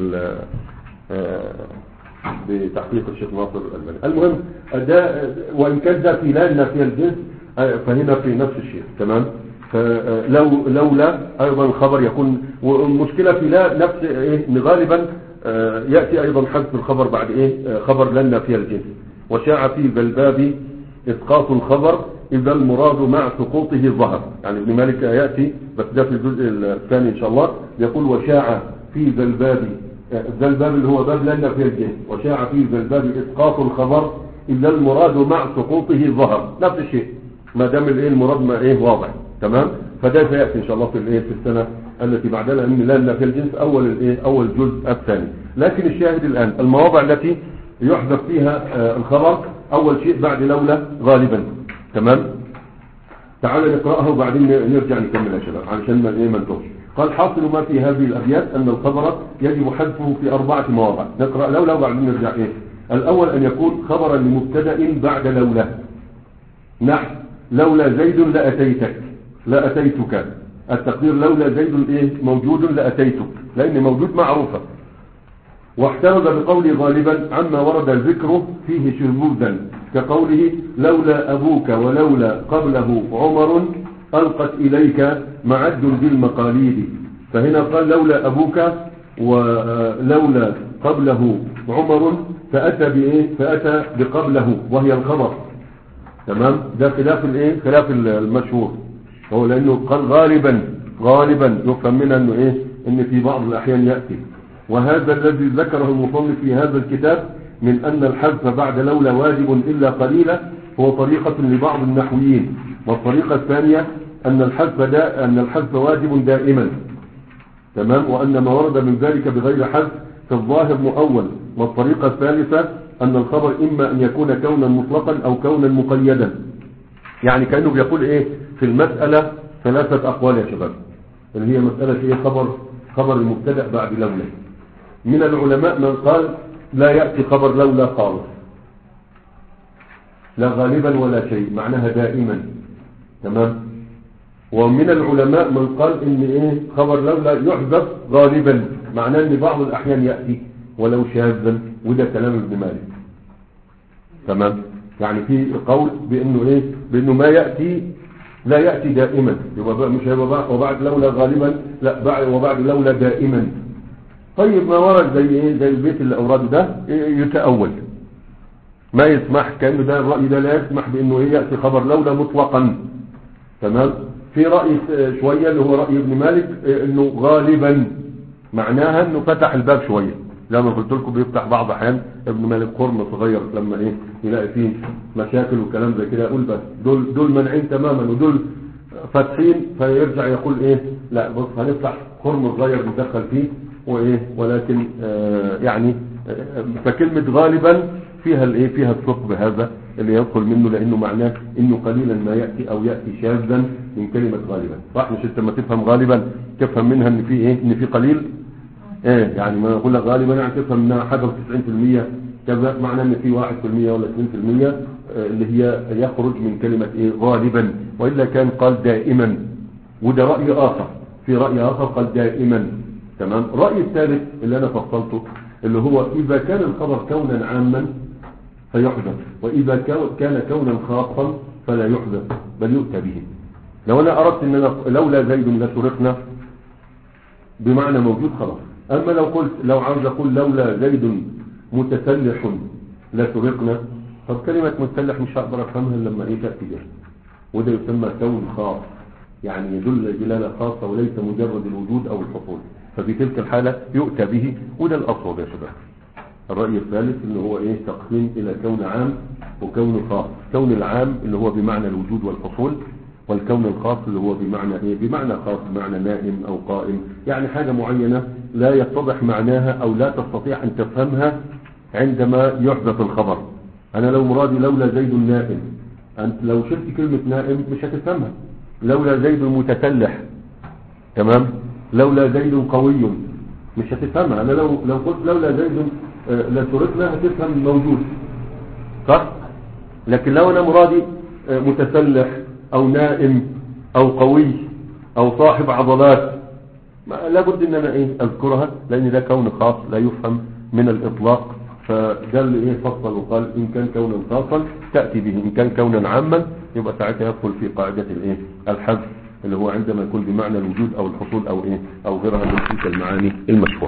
بتحقيق الشيخ ناصر الألباني. المهم ده وإن كان ده في لا نافية الجنس فهنا في نفس الشيء تمام. فلو لولا أيضا الخبر يكون، والمشكلة في لا نفس إيه غالبا يأتي أيضا حذف الخبر بعد إيه خبر لا نافية الجنس. وشاع في ذا الباب إسقاط الخبر إذا المراد مع سقوطه ظهر، يعني ابن مالك يأتي بس ده في الجزء الثاني إن شاء الله يقول وشاع في ذا الباب، ذا الباب اللي هو باب لا نافية الجنس، وشاع في ذا الباب إسقاط الخبر إذا المراد مع سقوطه ظهر، نفس الشيء ما دام الايه المراد ما ايه واضح تمام. فده سيأتي إن شاء الله في الايه في السنة التي بعدها، لأن لا نافية الجنس أول الايه أول جزء الثاني. لكن الشاهد الآن المواضع التي يحذف فيها آه الخبر أول شيء بعد لولا غالبا تمام. تعال نقرأها وبعدين نرجع نكمل يا شباب علشان ما ايه ما نتوهش. قال حاصل ما في هذه الأبيات أن الخبر يجب حذفه في أربعة مواضع. نقرأ لولا وبعدين نرجع ايه. الأول أن يكون خبرا لمبتدأ بعد لولا، نحو لولا زيد لأتيتك لأتيتك، التقدير لولا زيد ايه موجود لأتيتك لأن موجود معروفة. واحترز بقول غالبا عما ورد ذكره فيه شذوذا كقوله لولا أبوك ولولا قبله عمر ألقت إليك معد بالمقاليد، فهنا قال لولا أبوك ولولا قبله عمر فأتى بإيه فأتى بقبله وهي الخبر تمام. ده خلاف الايه خلاف المشهور، هو لأنه قال غالبا غالبا يفهم منها انه ايه ان في بعض الأحيان يأتي. وهذا الذي ذكره المصنف في هذا الكتاب من أن الحذف بعد لولا واجب إلا قليلا هو طريقة لبعض النحويين. والطريقة الثانية أن الحذف دا أن الحذف واجب دائما تمام، وأن ما ورد من ذلك بغير حذف في الظاهر مؤول. والطريقة الثالثة أن الخبر إما أن يكون كونا مطلقا أو كونا مقيدا، يعني كأنه بيقول إيه في المسألة ثلاثة أقوال يا شباب، اللي هي مسألة إيه خبر خبر المبتدأ بعد لولا. من العلماء من قال لا يأتي خبر لولا خالص، لا غالبا ولا شيء، معناها دائما. تمام. ومن العلماء من قال ان ايه خبر لولا يحذف غالبا، معناه ان بعض الاحيان يأتي ولو شاذا، وده كلام ابن مالك. تمام. يعني في قول بانه ايه بانه ما يأتي لا يأتي دائما، يبقى مش هيبقى وبعد لولا غالبا، لا بعد وبعد لولا دائما. طيب ما ورد زي ايه زي البيت اللي اوراده ده يتأول، ما يسمح، كأنه ده الرأي ده لا يسمح بانه ايه يأتي خبر لولا مطلقا. تمام. في رأي شوية اللي هو رأي ابن مالك انه غالبا، معناها انه فتح الباب شوية، زي ما قلت لكم بيفتح بعض احيان ابن مالك قرن صغير لما ايه يلاقي فيه مشاكل وكلام زي كده، يقول بس دول دول منعين تماما ودول فاتحين، فيرجع يقول ايه لا بص هنفتح قرن صغير ندخل فيه وايه، ولكن آه يعني آه فكلمة غالبا فيها الايه فيها الثقب هذا اللي يدخل منه، لانه معناه انه قليلا ما يأتي او يأتي شاذا من كلمة غالبا. صح؟ مش انت لما تفهم غالبا تفهم منها ان في ايه ان في قليل، ايه يعني ما اقول لك غالبا يعني تفهم انها حاجه تسعين بالمية كذا، معناه ان في واحد بالمية ولا اثنين بالمية اللي هي يخرج من كلمه ايه غالبا، والا كان قال دائما، وده راي اخر. في راي اخر قال دائما. تمام. الراي الثالث اللي انا فصلته اللي هو اذا كان الخبر كونا عاما فيحذف، واذا كان كونا خاصا فلا يحذف بل يؤتى به. لو انا اردت ان أنا لولا زيد لسرقنا بمعنى موجود خلاص. اما لو قلت لو عاوز اقول لولا زيد متسلح لسرقنا، طب كلمة متسلح مش هقدر افهمها لما ايه تأتي به، وده يسمى كون خاص، يعني يدل دلالة خاصة وليس مجرد الوجود او الحصول، ففي تلك الحالة يؤتى به، وده الاصوب يا شباب. الرأي الثالث اللي هو ايه تقسيم الى كون عام وكون خاص. كون العام اللي هو بمعنى الوجود والحصول، والكون الخاص اللي هو بمعنى ايه بمعنى خاص، بمعنى نائم او قائم، يعني حاجة معينة لا يتضح معناها او لا تستطيع ان تفهمها عندما يحدث الخبر. انا لو مرادي لولا زيد نائم، انت لو شلت كلمة نائم مش هتفهمها. لولا زيد متسلح، تمام، لولا زيد قوي مش هتفهمها. انا لو لو قلت لولا زيد لسرقنا هتفهم موجود، صح؟ لكن لو انا مرادي متسلح او نائم او قوي او صاحب عضلات، لابد ان انا ايه اذكرها، لان ده كون خاص لا يفهم من الاطلاق. فده اللي ايه فصل وقال ان كان كونا خاصا تأتي به، ان كان كونا عاما يبقى ساعتها يدخل في قاعدة الايه الحذف، اللي هو عندما يكون بمعنى الوجود او الحصول او ايه او غيرها من تلك المعاني المشهورة.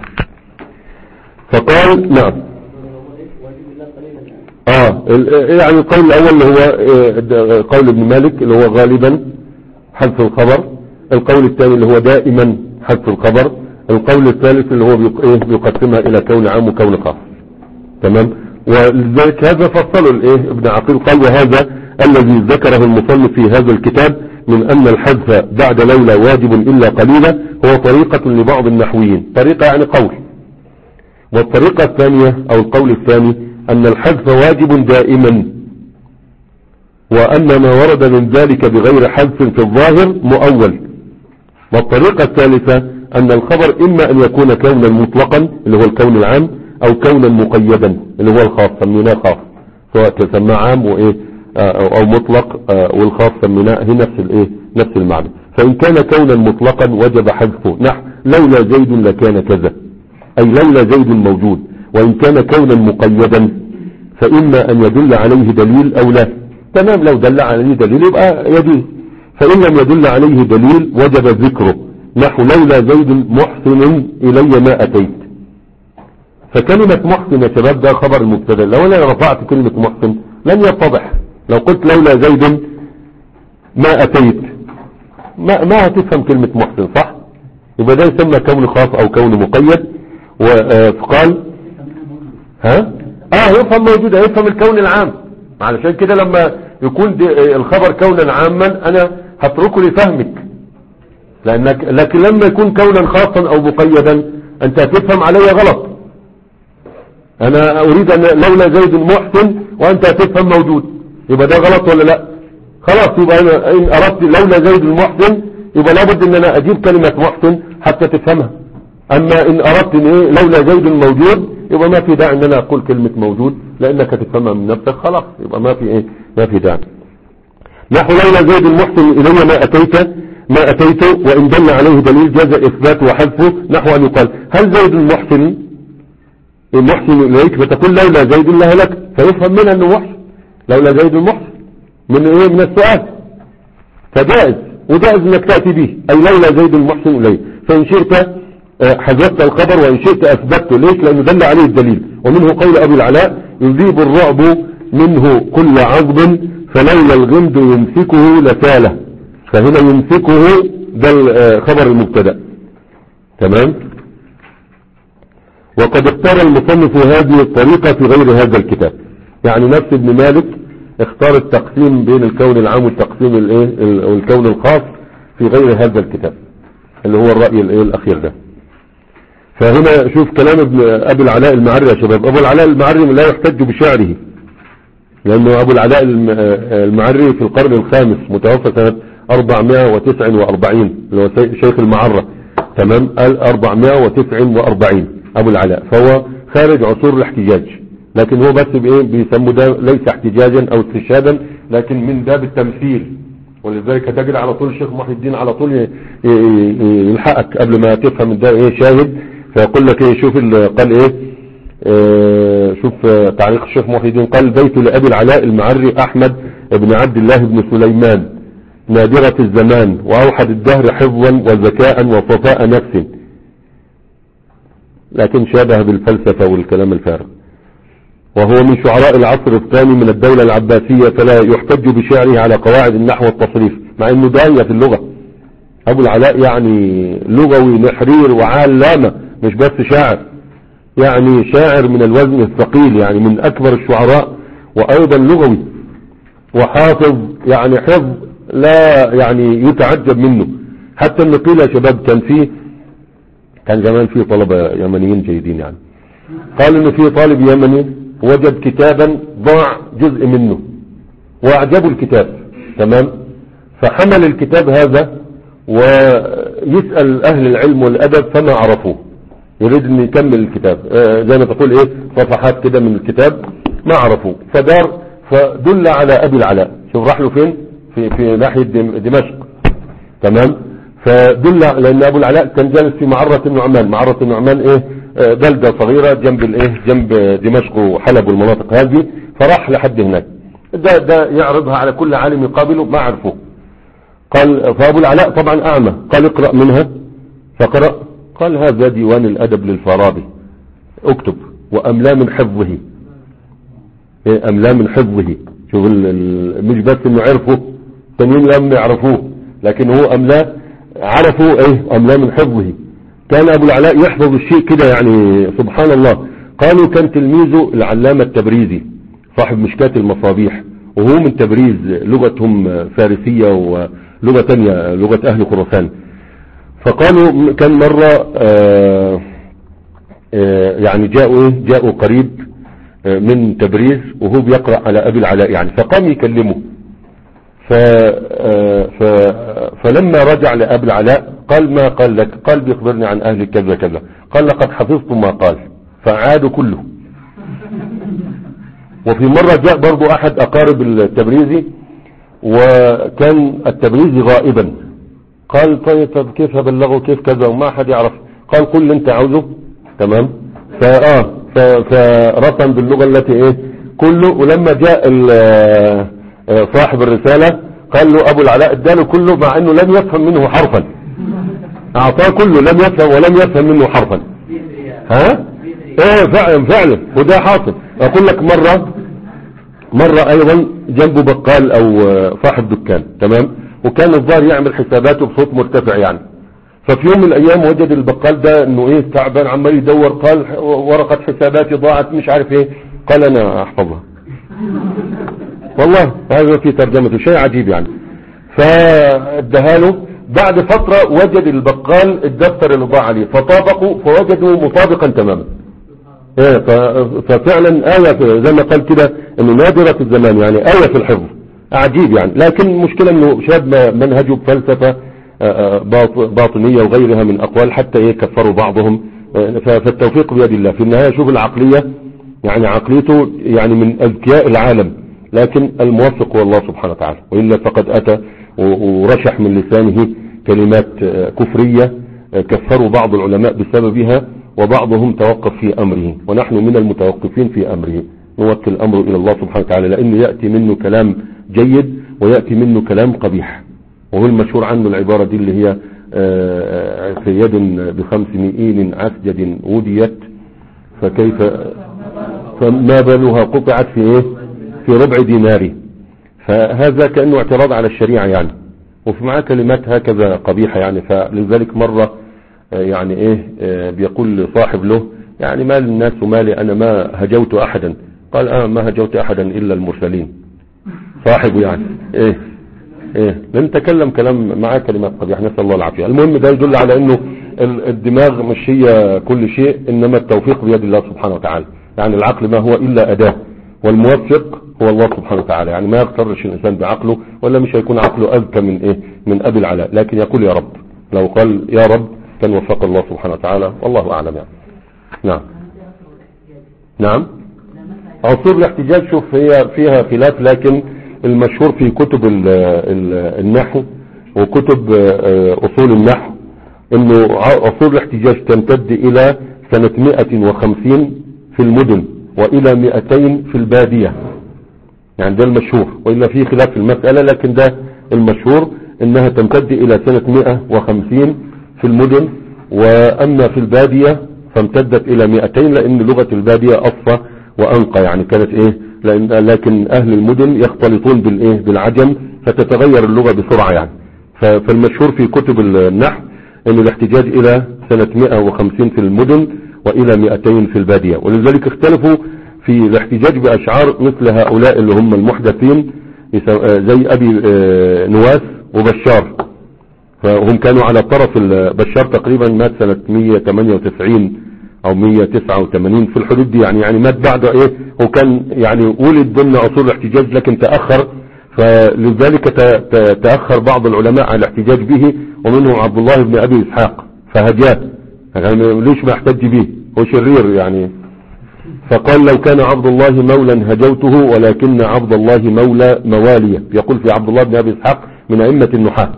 فقال نعم اه يعني القول الاول اللي هو قول ابن مالك اللي هو غالبا حذف الخبر، القول الثاني اللي هو دائما حذف الخبر، القول الثالث اللي هو بيقسمها الى كون عام وكون خاص. تمام. ولذلك هذا فصلوا الايه ابن عقيل، قال وهذا الذي ذكره المصنف في هذا الكتاب من ان الحذف بعد لولا واجب الا قليلا هو طريقة لبعض النحويين، طريقة يعني قول. والطريقة الثانية او القول الثاني ان الحذف واجب دائما، وان ما ورد من ذلك بغير حذف في الظاهر مؤول. والطريقة الثالثة ان الخبر اما ان يكون كونا مطلقا اللي هو الكون العام او كونا مقيدا اللي هو الخاص، سميناه خاص، سواء تسمى عام وايه او مطلق، والخاص سميناه هي نفس الايه نفس المعنى. فان كان كونا مطلقا وجب حذفه، نحو لولا زيد لكان كذا، اي لولا زيد موجود. وان كان كونا مقيدا فاما ان يدل عليه دليل او لا. تمام. لو دل عليه دليل يبقى يجوز، فان لم يدل عليه دليل وجب ذكره، نحو لولا زيد محسن الي ما اتيت. فكلمة محسن يا شباب ده خبر المبتدا، لو انا رفعت كلمة محسن لن يتضح. لو قلت لولا زيد ما اتيت ما, ما هتفهم كلمة محسن، صح؟ يبقى ده يسمى كون خاص او كون مقيد. وقال ها اه يفهم موجودة، يفهم الكون العام. علشان كده لما يكون الخبر كونا عاما انا هتركه لفهمك، لانك لكن لما يكون كونا خاصا او مقيدا انت هتفهم علي غلط. انا اريد ان لولا زيد محسن وانت هتفهم موجود، يبقى ده غلط ولا لا؟ خلاص. يبقى انا ان اردت لولا زيد محسن يبقى لابد ان انا اجيب كلمة محسن حتى تفهمها. اما ان اردت ان ايه لولا زيد موجود يبقى ما في داعي ان انا اقول كلمة موجود لانك هتفهمها من نفسك خلاص، يبقى ما في ايه ما في داعي. نحو لولا زيد المحسن الي ما اتيت ما اتيت وان دل عليه دليل جاز اثباته وحذفه، نحو ان يقال هل زيد المحسن المحسن اليك، فتقول لولا زيد الله لك، فيفهم منها انه محسن، لولا زيد المحسن من ايه من السؤال، فجائز وجائز انك تأتي به اي لولا زيد المحسن اليه، فان شئت حذفت الخبر وان شئت اثبته. ليش؟ لانه دل عليه الدليل. ومنه قول ابي العلاء يذيب الرعب منه كل عظم فلولا الغمد يمسكه لساله، فهنا يمسكه ده خبر المبتدا. تمام. وقد اختار المصنف هذه الطريقة في غير هذا الكتاب، يعني نفس ابن مالك اختار التقسيم بين الكون العام والتقسيم الايه والكون الخاص في غير هذا الكتاب اللي هو الرأي الايه الاخير ده. فهنا شوف كلام ابن ابو العلاء المعري يا شباب. ابو العلاء المعري لا يحتج بشعره، لانه ابو العلاء المعري في القرن الخامس متوفى سنة أربعمائة وتسعة وأربعين اللي هو شيخ المعرة. تمام. أربعمائة وتسعة وأربعين ابو العلاء، فهو خارج عصور الاحتجاج، لكن هو بس بايه بيسموا ده ليس احتجاجا او استشهادا لكن من باب التمثيل. ولذلك تجد على طول الشيخ محي الدين على طول يلحقك قبل ما تفهم ده ايه شاهد، فيقول لك ايه شوف قال ايه اه شوف تعليق الشيخ محي الدين قال بيت لابي العلاء المعري احمد بن عبد الله بن سليمان نادرة الزمان واوحد الدهر حفظا وذكاء وصفاء نفس، لكن شابه بالفلسفة والكلام الفارغ. وهو من شعراء العصر الثاني من الدولة العباسية، فلا يحتج بشعره على قواعد النحو والتصريف، مع انه داعية في اللغة. ابو العلاء يعني لغوي نحرير وعلامة، مش بس شاعر، يعني شاعر من الوزن الثقيل، يعني من اكبر الشعراء، وايضا لغوي وحافظ، يعني حفظ لا يعني يتعجب منه. حتى ان قيل يا شباب كان فيه كان زمان فيه طلبة يمنيين جيدين، يعني قال انه فيه طالب يمني وجد كتابا ضاع جزء منه واعجبه الكتاب. تمام. فحمل الكتاب هذا ويسأل اهل العلم والادب فما عرفوه، يريد ان يكمل الكتاب آه زي ما تقول ايه صفحات كده من الكتاب ما عرفوه، فدار فدل على ابي العلاء. شوف راح له فين في في ناحية دمشق. تمام. فدل لان ابو العلاء كان جالس في معرة النعمان. معرة النعمان ايه آه بلدة صغيرة جنب الايه جنب دمشق وحلب والمناطق هذه، فراح لحد هناك. ده ده يعرضها على كل عالم يقابله ما عرفوه. قال فابو العلاء طبعا اعمى، قال اقرأ منها، فقرأ قال هذا ديوان الادب للفارابي، اكتب. واملا من حفظه، إيه املا من حفظه. شوف مش بس انه عرفه تنين لم يعرفوه، لكن هو املا عرفوا ايه املا من حفظه. كان ابو العلاء يحفظ الشيء كده يعني سبحان الله. قالوا كان تلميذه العلامة التبريزي صاحب مشكاة المصابيح، وهو من تبريز، لغتهم فارسية ولغة تانية لغة اهل خراسان. فقالوا كان مرة آآ آآ يعني جاءوا ايه جاءوا قريب من تبريز وهو بيقرأ على ابي العلاء يعني، فقام يكلمه. ف... ف... فلما رجع لأبي العلاء قال ما قال لك؟ قال بيخبرني عن أهل كذا كذا. قال لقد حفظت ما قال، فعادوا كله. وفي مرة جاء برضو أحد أقارب التبريزي وكان التبريزي غائبا، قال طيب طب كيف هبلغه كيف كذا وما حد يعرف. قال قل اللي انت عاوزه. تمام. فآه ف... فرسم باللغة التي ايه كله. ولما جاء ال... صاحب الرسالة قال له ابو العلاء اداله كله مع انه لم يفهم منه حرفا، اعطاه كله لم يفهم ولم يفهم منه حرفا. ها ايه فعلا فعلا وده حاصل. اقول لك مرة مرة ايضا جنبه بقال او صاحب دكان. تمام. وكان الظاهر يعمل حساباته بصوت مرتفع يعني. ففي يوم من الايام وجد البقال ده انه ايه تعبان عمال يدور، قال ورقة حساباتي ضاعت مش عارف ايه. قال انا احفظها والله. هذا في ترجمته شيء عجيب يعني. فادهاله بعد فترة وجد البقال الدفتر اللي ضاع عليه فطابقوا فوجدوا مطابقا تماما. ايه ففعلا آية زي ما قال كده انه نادرة الزمان، يعني آية في الحفظ عجيب يعني. لكن المشكلة انه شاب منهجه بفلسفة باطنية وغيرها من أقوال حتى إيه كفروا بعضهم. فالتوفيق بيد الله في النهاية. شوف العقلية، يعني عقليته يعني من أذكياء العالم، لكن الموفق هو الله سبحانه وتعالى، وإلا فقد أتى ورشح من لسانه كلمات كفرية كفروا بعض العلماء بسببها، وبعضهم توقف في أمره، ونحن من المتوقفين في أمره، نوكل الأمر إلى الله سبحانه وتعالى، لأنه يأتي منه كلام جيد ويأتي منه كلام قبيح. وهو المشهور عنه العبارة دي اللي هي في يد بخمس مئين عسجد وديت فكيف فما بالها قطعت في ايه في ربع دينار. فهذا كأنه اعتراض على الشريعة يعني، وفي معاه كلمات هكذا قبيحة يعني. فلذلك مرة يعني ايه بيقول صاحب له يعني ما للناس ومالي، انا ما هجوت احدا. قال اه ما هجوت احدا الا المرسلين. صاحبه يعني ايه ايه لن تكلم كلام معاه كلمات قبيحة، نسأل الله العافية. المهم ده يدل على انه الدماغ مش هي كل شيء، انما التوفيق بيد الله سبحانه وتعالى. يعني العقل ما هو الا اداة، والموفق هو الله سبحانه وتعالى. يعني ما يغترش الانسان بعقله، ولا مش هيكون عقله اذكى من ايه من ابي العلاء، لكن يقول يا رب. لو قال يا رب كان وفق الله سبحانه وتعالى، والله اعلم يعني. نعم نعم عصور الاحتجاج شوف هي فيها خلاف، لكن المشهور في كتب ال ال النحو وكتب اصول النحو انه عصور الاحتجاج تمتد الى سنة مئة وخمسين في المدن والى مئتين في البادية. يعني ده المشهور، وإلا في خلاف في المسألة، لكن ده المشهور انها تمتد الى سنة مئة وخمسين في المدن، واما في البادية فامتدت الى مئتين، لان لغة البادية اصفى وانقى يعني كانت ايه، لأن لكن اهل المدن يختلطون بالايه بالعجم، فتتغير اللغة بسرعة يعني. فالمشهور في كتب النحو ان الاحتجاج الى سنة مئة وخمسين في المدن والى مئتين في البادية. ولذلك اختلفوا في الاحتجاج باشعار مثل هؤلاء اللي هم المحدثين زي ابي نواس وبشار، فهم كانوا على طرف بشار تقريبا مات سنة مئة وثمانية وتسعين او مئة وتسعة وثمانين في الحدود دي يعني، يعني مات بعد ايه، هو كان يعني ولد ضمن عصور الاحتجاج لكن تأخر، فلذلك تأخر بعض العلماء على الاحتجاج به، ومنهم عبد الله بن ابي اسحاق فهجاه يعني ليش ما احتج به، هو شرير يعني. فقال لو كان عبد الله مولا هجوته، ولكن عبد الله مولى مواليه. يقول في عبد الله بن ابي اسحاق من ائمة النحاة،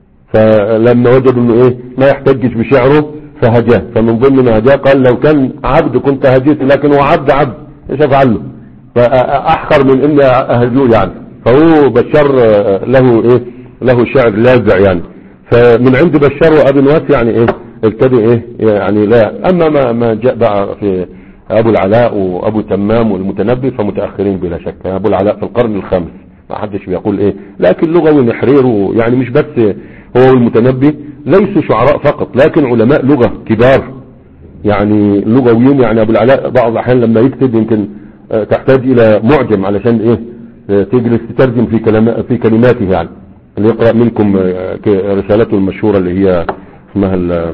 فلما وجدوا انه ايه ما يحتجش بشعره فهجاه. فمن ضمن ما هجاه قال لو كان عبد كنت هجيت، لكن هو عبد عبد ايش افعل له، فاحقر من اني اهجوه يعني. فهو بشار له ايه له شعر لاذع يعني. فمن عند بشار وابي نواس يعني ايه ابتدى ايه يعني لا. اما ما, ما جاء بقى في ابو العلاء وابو تمام والمتنبي فمتاخرين بلا شك. ابو العلاء في القرن الخامس، ما حدش بيقول ايه، لكن لغوي نحرير يعني. مش بس هو المتنبي ليسوا شعراء فقط، لكن علماء لغة كبار يعني لغويين يعني. ابو العلاء بعض الاحيان لما يكتب يمكن تحتاج الى معجم علشان ايه تجلس تترجم في كلمات في كلماته يعني. اللي يقرأ منكم رسالته المشهورة اللي هي اسمها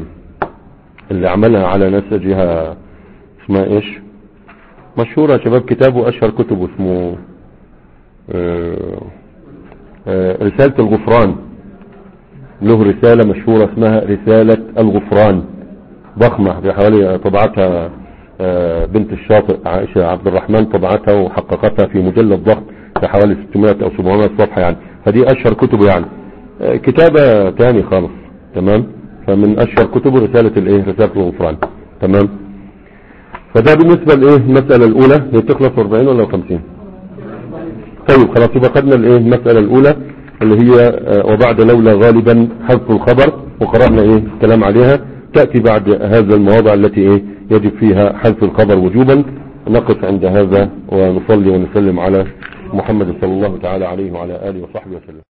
اللي عملها على نسجها اسمها ايش مشهورة شباب، كتابه اشهر كتبه اسمه رسالة الغفران. له رسالة مشهورة اسمها رسالة الغفران، ضخمة بحوالي طبعتها بنت الشاطئ عائشة عبد الرحمن، طبعتها وحققتها في مجلد ضخم في حوالي ستمائة او سبعمائة صفحة يعني. فدي اشهر كتبه يعني، كتابة تاني خالص تمام. فمن اشهر كتبه رسالة الايه رسالة الغفران تمام. فده بالنسبة لايه المسألة الاولى. هي تخلص أربعين ولا خمسين؟ طيب خلاص يبقى خدنا الايه المسألة الاولى اللي هي وبعد لولا غالبا حذف الخبر، وقرأنا ايه الكلام عليها. تأتي بعد هذا المواضع التي ايه يجب فيها حذف الخبر وجوبا. نقف عند هذا ونصلي ونسلم على محمد صلى الله تعالى عليه وعلى آله وصحبه وسلم.